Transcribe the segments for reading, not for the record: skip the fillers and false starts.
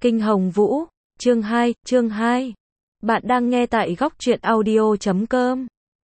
Kinh Hồng Vũ, chương 2. Bạn đang nghe tại góc truyện audio.com.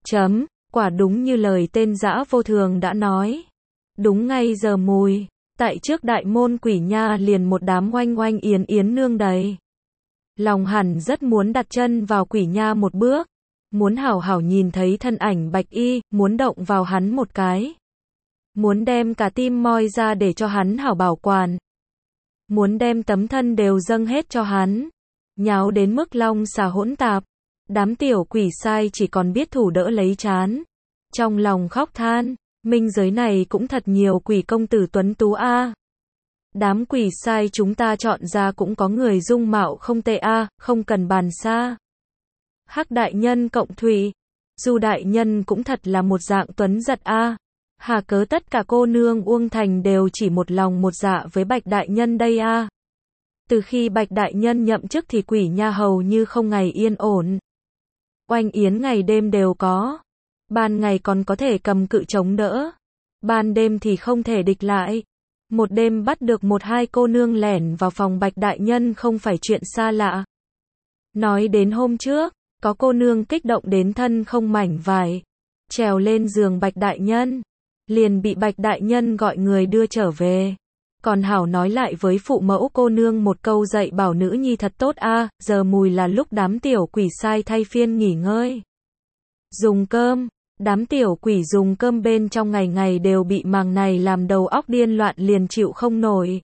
Quả đúng như lời tên dã vô thường đã nói. Đúng ngay giờ mùi, tại trước đại môn Quỷ Nha liền một đám oanh oanh yến yến nương đầy. Lòng hẳn rất muốn đặt chân vào Quỷ Nha một bước, muốn hảo hảo nhìn thấy thân ảnh Bạch Y, muốn động vào hắn một cái. Muốn đem cả tim moi ra để cho hắn hảo bảo quản. Muốn đem tấm thân đều dâng hết cho hắn. Nháo đến mức long xà hỗn tạp. Đám tiểu quỷ sai chỉ còn biết thủ đỡ lấy trán. Trong lòng khóc than, minh giới này cũng thật nhiều quỷ công tử tuấn tú a. Đám quỷ sai chúng ta chọn ra cũng có người dung mạo không tệ a, không cần bàn xa. Hắc đại nhân cộng thủy, Du đại nhân cũng thật là một dạng tuấn giật a. Hà cớ tất cả cô nương Uông Thành đều chỉ một lòng một dạ với Bạch đại nhân đây a. Từ khi Bạch đại nhân nhậm chức thì Quỷ Nha hầu như không ngày yên ổn. Oanh yến ngày đêm đều có. Ban ngày còn có thể cầm cự chống đỡ. Ban đêm thì không thể địch lại. Một đêm bắt được một hai cô nương lẻn vào phòng Bạch đại nhân không phải chuyện xa lạ. Nói đến hôm trước, có cô nương kích động đến thân không mảnh vải. Trèo lên giường Bạch đại nhân. Liền bị Bạch đại nhân gọi người đưa trở về. Còn hảo nói lại với phụ mẫu cô nương một câu dạy bảo nữ nhi thật tốt a, giờ mùi là lúc đám tiểu quỷ sai thay phiên nghỉ ngơi. Dùng cơm, đám tiểu quỷ dùng cơm bên trong ngày ngày đều bị màng này làm đầu óc điên loạn liền chịu không nổi.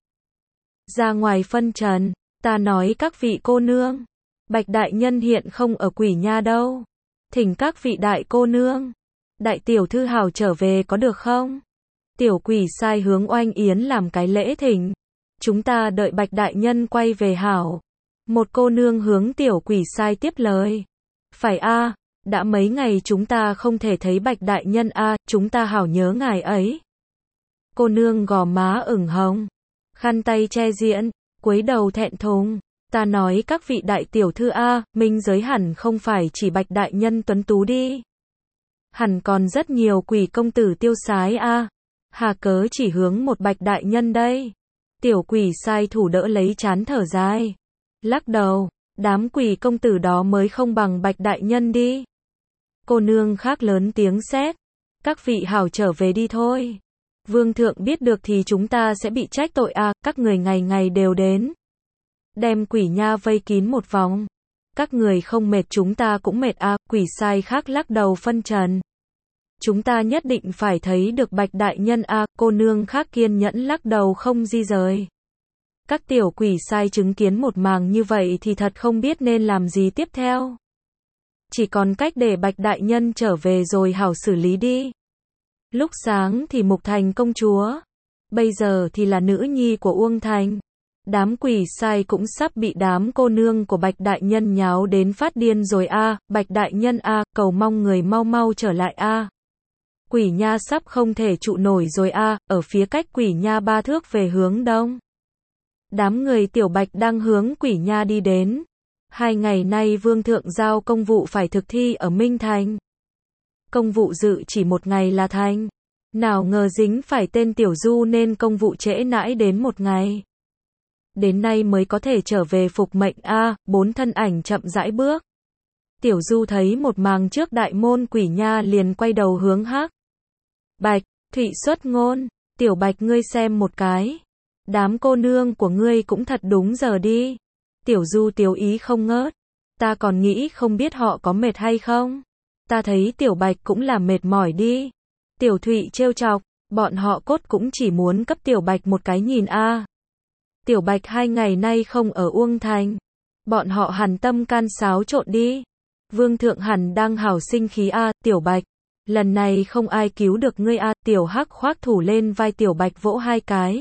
Ra ngoài phân trần, ta nói các vị cô nương, Bạch đại nhân hiện không ở Quỷ Nha đâu. Thỉnh các vị đại cô nương, đại tiểu thư hào trở về có được không? Tiểu quỷ sai hướng Oanh Yến làm cái lễ thỉnh. Chúng ta đợi Bạch đại nhân quay về hảo. Một cô nương hướng tiểu quỷ sai tiếp lời. Phải a, đã mấy ngày chúng ta không thể thấy Bạch đại nhân a, chúng ta hảo nhớ ngài ấy. Cô nương gò má ửng hồng, khăn tay che diện, cúi đầu thẹn thùng. Ta nói các vị đại tiểu thư a, minh giới hẳn không phải chỉ Bạch đại nhân tuấn tú đi. Hẳn còn rất nhiều quỷ công tử tiêu sái a. Hà cớ chỉ hướng một Bạch đại nhân đây. Tiểu quỷ sai thủ đỡ lấy trán thở dài. Lắc đầu, đám quỷ công tử đó mới không bằng Bạch đại nhân đi. Cô nương khác lớn tiếng sét. Các vị hảo trở về đi thôi. Vương thượng biết được thì chúng ta sẽ bị trách tội a, các người ngày ngày đều đến. Đem Quỷ Nha vây kín một vòng. Các người không mệt chúng ta cũng mệt a, quỷ sai khác lắc đầu phân trần. Chúng ta nhất định phải thấy được Bạch đại nhân a, cô nương khác kiên nhẫn lắc đầu không di rời. Các tiểu quỷ sai chứng kiến một màn như vậy thì thật không biết nên làm gì tiếp theo. Chỉ còn cách để Bạch đại nhân trở về rồi hảo xử lý đi. Lúc sáng thì Mục Thành công chúa, bây giờ thì là nữ nhi của Uông Thành. Đám quỷ sai cũng sắp bị đám cô nương của Bạch đại nhân nháo đến phát điên rồi a, Bạch đại nhân a, cầu mong người mau mau trở lại a. Quỷ Nha sắp không thể trụ nổi rồi a, ở phía cách Quỷ Nha 3 thước về hướng đông. Đám người tiểu Bạch đang hướng Quỷ Nha đi đến. 2 ngày nay Vương thượng giao công vụ phải thực thi ở Minh Thành. Công vụ dự chỉ 1 ngày là thành. Nào ngờ dính phải tên Tiểu Du nên công vụ trễ nãi đến 1 ngày. Đến nay mới có thể trở về phục mệnh a, 4 thân ảnh chậm rãi bước. Tiểu Du thấy một màn trước đại môn Quỷ Nha liền quay đầu hướng Hắc Bạch, Thụy xuất ngôn, tiểu Bạch ngươi xem một cái. Đám cô nương của ngươi cũng thật đúng giờ đi. Tiểu Du tiếu ý không ngớt. Ta còn nghĩ không biết họ có mệt hay không. Ta thấy tiểu Bạch cũng là mệt mỏi đi. Tiểu Thụy trêu chọc, bọn họ cốt cũng chỉ muốn cấp tiểu Bạch một cái nhìn a. Tiểu Bạch 2 ngày nay không ở Uông Thành. Bọn họ hẳn tâm can xáo trộn đi. Vương thượng hẳn đang hảo sinh khí a, tiểu Bạch. Lần này không ai cứu được ngươi a, tiểu Hắc khoác thủ lên vai tiểu Bạch vỗ 2 cái.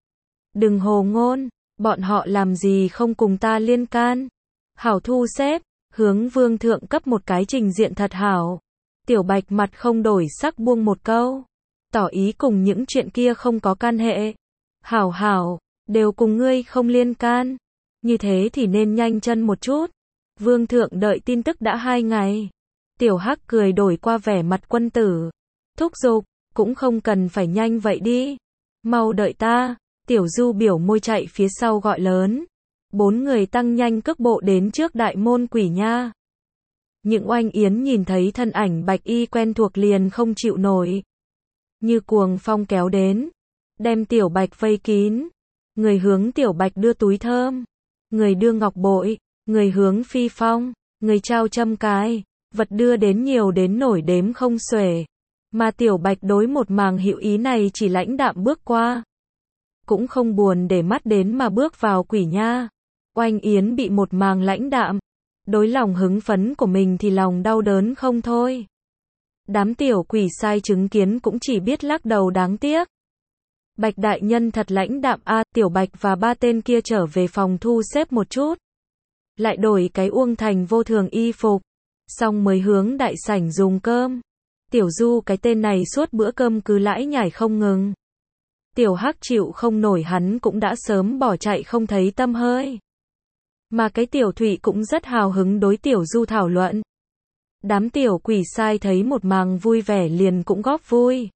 Đừng hồ ngôn, bọn họ làm gì không cùng ta liên can. Hảo thu xếp, hướng vương thượng cấp một cái trình diện thật hảo. Tiểu Bạch mặt không đổi sắc buông một câu. Tỏ ý cùng những chuyện kia không có can hệ. Hảo hảo, đều cùng ngươi không liên can. Như thế thì nên nhanh chân một chút. Vương thượng đợi tin tức đã 2 ngày. Tiểu Hắc cười đổi qua vẻ mặt quân tử. Thúc giục, cũng không cần phải nhanh vậy đi. Mau đợi ta. Tiểu Du biểu môi chạy phía sau gọi lớn. 4 người tăng nhanh cước bộ đến trước đại môn Quỷ Nha. Những Oanh Yến nhìn thấy thân ảnh bạch y quen thuộc liền không chịu nổi. Như cuồng phong kéo đến, đem Tiểu Bạch vây kín. Người hướng Tiểu Bạch đưa túi thơm, người đưa ngọc bội, người hướng phi phong, người trao châm cài, vật đưa đến nhiều đến nổi đếm không xuể. Mà Tiểu Bạch đối một màng hữu ý này chỉ lãnh đạm bước qua. Cũng không buồn để mắt đến mà bước vào Quỷ Nha. Oanh Yến bị một màng lãnh đạm. Đối lòng hứng phấn của mình thì lòng đau đớn không thôi. Đám tiểu quỷ sai chứng kiến cũng chỉ biết lắc đầu đáng tiếc. Bạch đại nhân thật lãnh đạm a. Tiểu Bạch và 3 tên kia trở về phòng thu xếp một chút. Lại đổi cái Uông Thành vô thường y phục. Xong mới hướng đại sảnh dùng cơm. Tiểu Du cái tên này suốt bữa cơm cứ lãi nhải không ngừng. Tiểu Hắc chịu không nổi hắn cũng đã sớm bỏ chạy không thấy tăm hơi. Mà cái Tiểu Thụy cũng rất hào hứng đối Tiểu Du thảo luận. Đám tiểu quỷ sai thấy một màng vui vẻ liền cũng góp vui.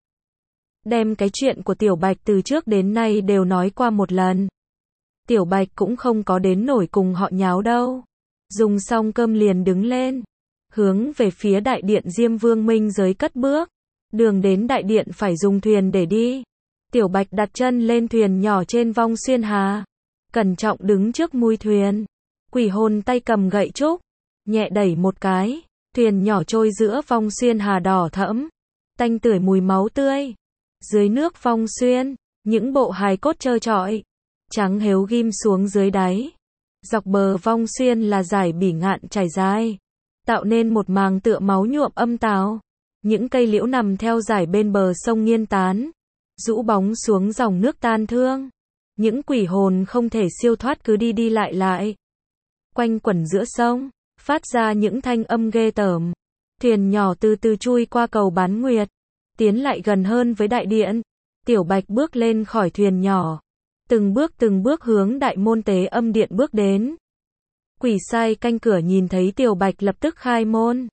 Đem cái chuyện của Tiểu Bạch từ trước đến nay đều nói qua một lần. Tiểu Bạch cũng không có đến nổi cùng họ nháo đâu. Dùng xong cơm liền đứng lên. Hướng về phía đại điện Diêm Vương Minh Giới cất bước. Đường đến đại điện phải dùng thuyền để đi. Tiểu Bạch đặt chân lên thuyền nhỏ trên vong xuyên hà. Cẩn trọng đứng trước mui thuyền. Quỷ hồn tay cầm gậy trúc. Nhẹ đẩy một cái. Thuyền nhỏ trôi giữa vong xuyên hà đỏ thẫm. Tanh tưởi mùi máu tươi. Dưới nước vong xuyên. Những bộ hài cốt trơ trọi. Trắng hếu ghim xuống dưới đáy. Dọc bờ vong xuyên là dải bỉ ngạn trải dài. Tạo nên một màng tựa máu nhuộm âm tào. Những cây liễu nằm theo dải bên bờ sông nghiêng tán. Rũ bóng xuống dòng nước tan thương. Những quỷ hồn không thể siêu thoát cứ đi đi lại lại. Quanh quẩn giữa sông, phát ra những thanh âm ghê tởm. Thuyền nhỏ từ từ chui qua cầu Bán Nguyệt. Tiến lại gần hơn với đại điện. Tiểu Bạch bước lên khỏi thuyền nhỏ. Từng bước hướng đại môn tế âm điện bước đến. Quỷ sai canh cửa nhìn thấy Tiểu Bạch lập tức khai môn.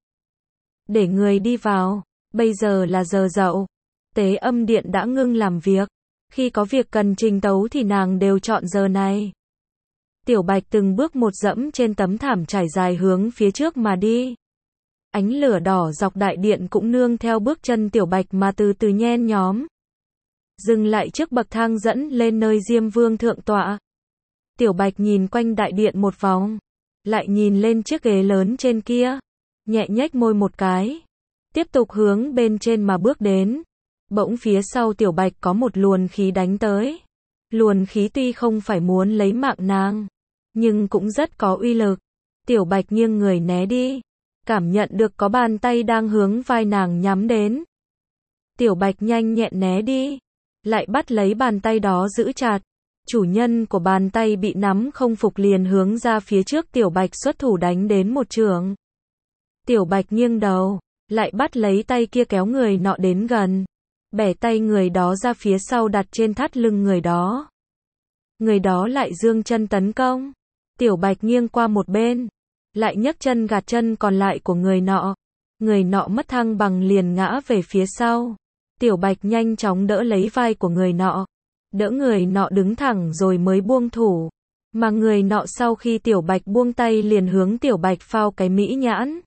Để người đi vào. Bây giờ là giờ dậu. Tế âm điện đã ngưng làm việc. Khi có việc cần trình tấu thì nàng đều chọn giờ này. Tiểu Bạch từng bước một dẫm trên tấm thảm trải dài hướng phía trước mà đi. Ánh lửa đỏ dọc đại điện cũng nương theo bước chân Tiểu Bạch mà từ từ nhen nhóm. Dừng lại trước bậc thang dẫn lên nơi Diêm Vương thượng tọa. Tiểu Bạch nhìn quanh đại điện một vòng. Lại nhìn lên chiếc ghế lớn trên kia. Nhẹ nhếch môi một cái. Tiếp tục hướng bên trên mà bước đến. Bỗng phía sau Tiểu Bạch có một luồn khí đánh tới. Luồn khí tuy không phải muốn lấy mạng nàng, nhưng cũng rất có uy lực. Tiểu Bạch nghiêng người né đi. Cảm nhận được có bàn tay đang hướng vai nàng nhắm đến. Tiểu Bạch nhanh nhẹn né đi. Lại bắt lấy bàn tay đó giữ chặt. Chủ nhân của bàn tay bị nắm không phục liền hướng ra phía trước Tiểu Bạch xuất thủ đánh đến một chưởng. Tiểu Bạch nghiêng đầu. Lại bắt lấy tay kia kéo người nọ đến gần. Bẻ tay người đó ra phía sau đặt trên thắt lưng người đó. Người đó lại giương chân tấn công. Tiểu Bạch nghiêng qua một bên. Lại nhấc chân gạt chân còn lại của người nọ. Người nọ mất thăng bằng liền ngã về phía sau. Tiểu Bạch nhanh chóng đỡ lấy vai của người nọ. Đỡ người nọ đứng thẳng rồi mới buông thủ. Mà người nọ sau khi Tiểu Bạch buông tay liền hướng Tiểu Bạch phao cái mỹ nhãn.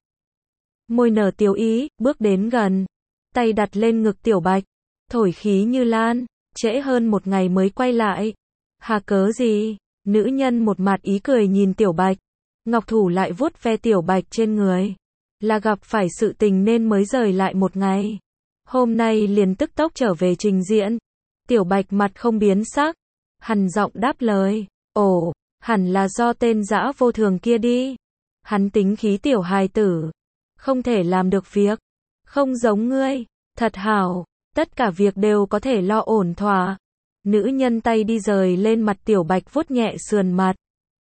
Môi nở tiểu ý, bước đến gần. Tay đặt lên ngực Tiểu Bạch. Thổi khí như lan. Trễ hơn một ngày mới quay lại. Hà cớ gì? Nữ nhân một mặt ý cười nhìn Tiểu Bạch. Ngọc thủ lại vuốt ve Tiểu Bạch trên người. Là gặp phải sự tình nên mới rời lại một ngày. Hôm nay liền tức tốc trở về trình diễn. Tiểu Bạch mặt không biến sắc. Hằn giọng đáp lời. Ồ, hẳn là do tên dã vô thường kia đi. Hắn tính khí tiểu hài tử. Không thể làm được việc. Không giống ngươi. Thật hảo. Tất cả việc đều có thể lo ổn thỏa. Nữ nhân tay đi rời lên mặt Tiểu Bạch vuốt nhẹ sườn mặt.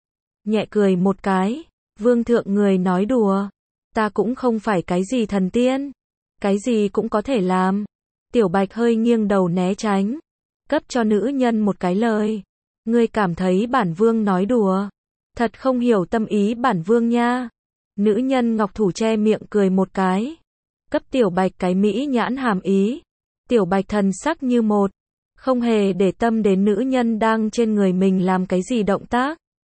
Nhẹ cười một cái. Vương thượng người nói đùa. Ta cũng không phải cái gì thần tiên. Cái gì cũng có thể làm. Tiểu Bạch hơi nghiêng đầu né tránh. Cấp cho nữ nhân một cái lời. Ngươi cảm thấy bản vương nói đùa. Thật không hiểu tâm ý bản vương nha. Nữ nhân ngọc thủ che miệng cười một cái. Cấp Tiểu Bạch cái mỹ nhãn hàm ý. Tiểu Bạch thần sắc như một. Không hề để tâm đến nữ nhân đang trên người mình làm cái gì động tác.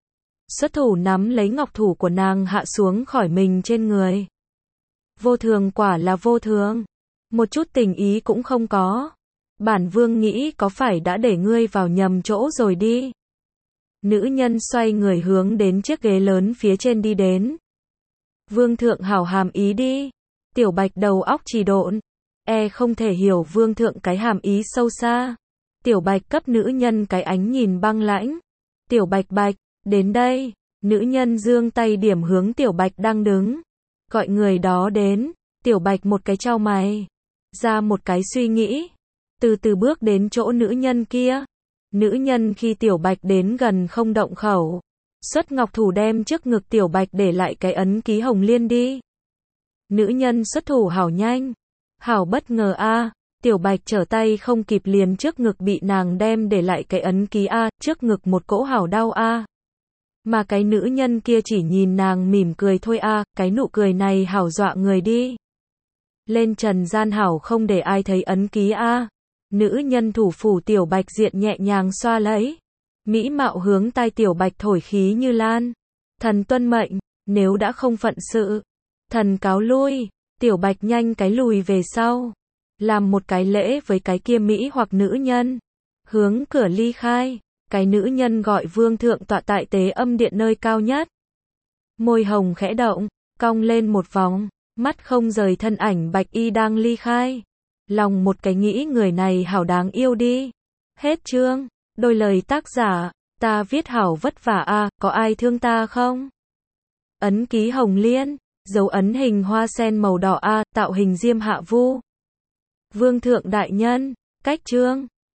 xuất thủ nắm lấy ngọc thủ của nàng hạ xuống khỏi mình trên người. Vô thường quả là vô thường. Một chút tình ý cũng không có. Bản vương nghĩ có phải đã để ngươi vào nhầm chỗ rồi đi. Nữ nhân xoay người hướng đến chiếc ghế lớn phía trên đi đến. Vương thượng hảo hàm ý đi. Tiểu Bạch đầu óc trì độn. Không thể hiểu vương thượng cái hàm ý sâu xa. Tiểu Bạch cấp nữ nhân cái ánh nhìn băng lãnh. Tiểu Bạch Bạch, đến đây. Nữ nhân giương tay điểm hướng Tiểu Bạch đang đứng. Gọi người đó đến. Tiểu Bạch một cái chau mày. Ra một cái suy nghĩ. Từ từ bước đến chỗ nữ nhân kia. Nữ nhân khi Tiểu Bạch đến gần không động khẩu. Xuất ngọc thủ đem trước ngực Tiểu Bạch để lại cái ấn ký hồng liên đi. Nữ nhân xuất thủ hảo nhanh. Hảo bất ngờ a. Tiểu Bạch trở tay không kịp liền trước ngực bị nàng đem để lại cái ấn ký a, trước ngực một cỗ hảo đau a. Mà cái nữ nhân kia chỉ nhìn nàng mỉm cười thôi a, cái nụ cười này hảo dọa người đi. Lên trần gian hảo không để ai thấy ấn ký a. Nữ nhân thủ phủ Tiểu Bạch diện nhẹ nhàng xoa lấy. Mỹ mạo hướng tai Tiểu Bạch thổi khí như lan. Thần tuân mệnh, nếu đã không phận sự. Thần cáo lui. Tiểu Bạch nhanh cái lùi về sau. Làm một cái lễ với cái kia Mỹ hoặc nữ nhân. Hướng cửa ly khai. Cái nữ nhân gọi vương thượng tọa tại tế âm điện nơi cao nhất. Môi hồng khẽ động, cong lên một vòng. Mắt không rời thân ảnh Bạch Y đang ly khai. Lòng một cái nghĩ người này hảo đáng yêu đi. Hết chương. Đôi lời tác giả. Ta viết hảo vất vả a, có ai thương ta không? Ấn ký hồng liên. Dấu ấn hình hoa sen màu đỏ a, tạo hình diêm hạ vu. Vương thượng đại nhân. Cách chương.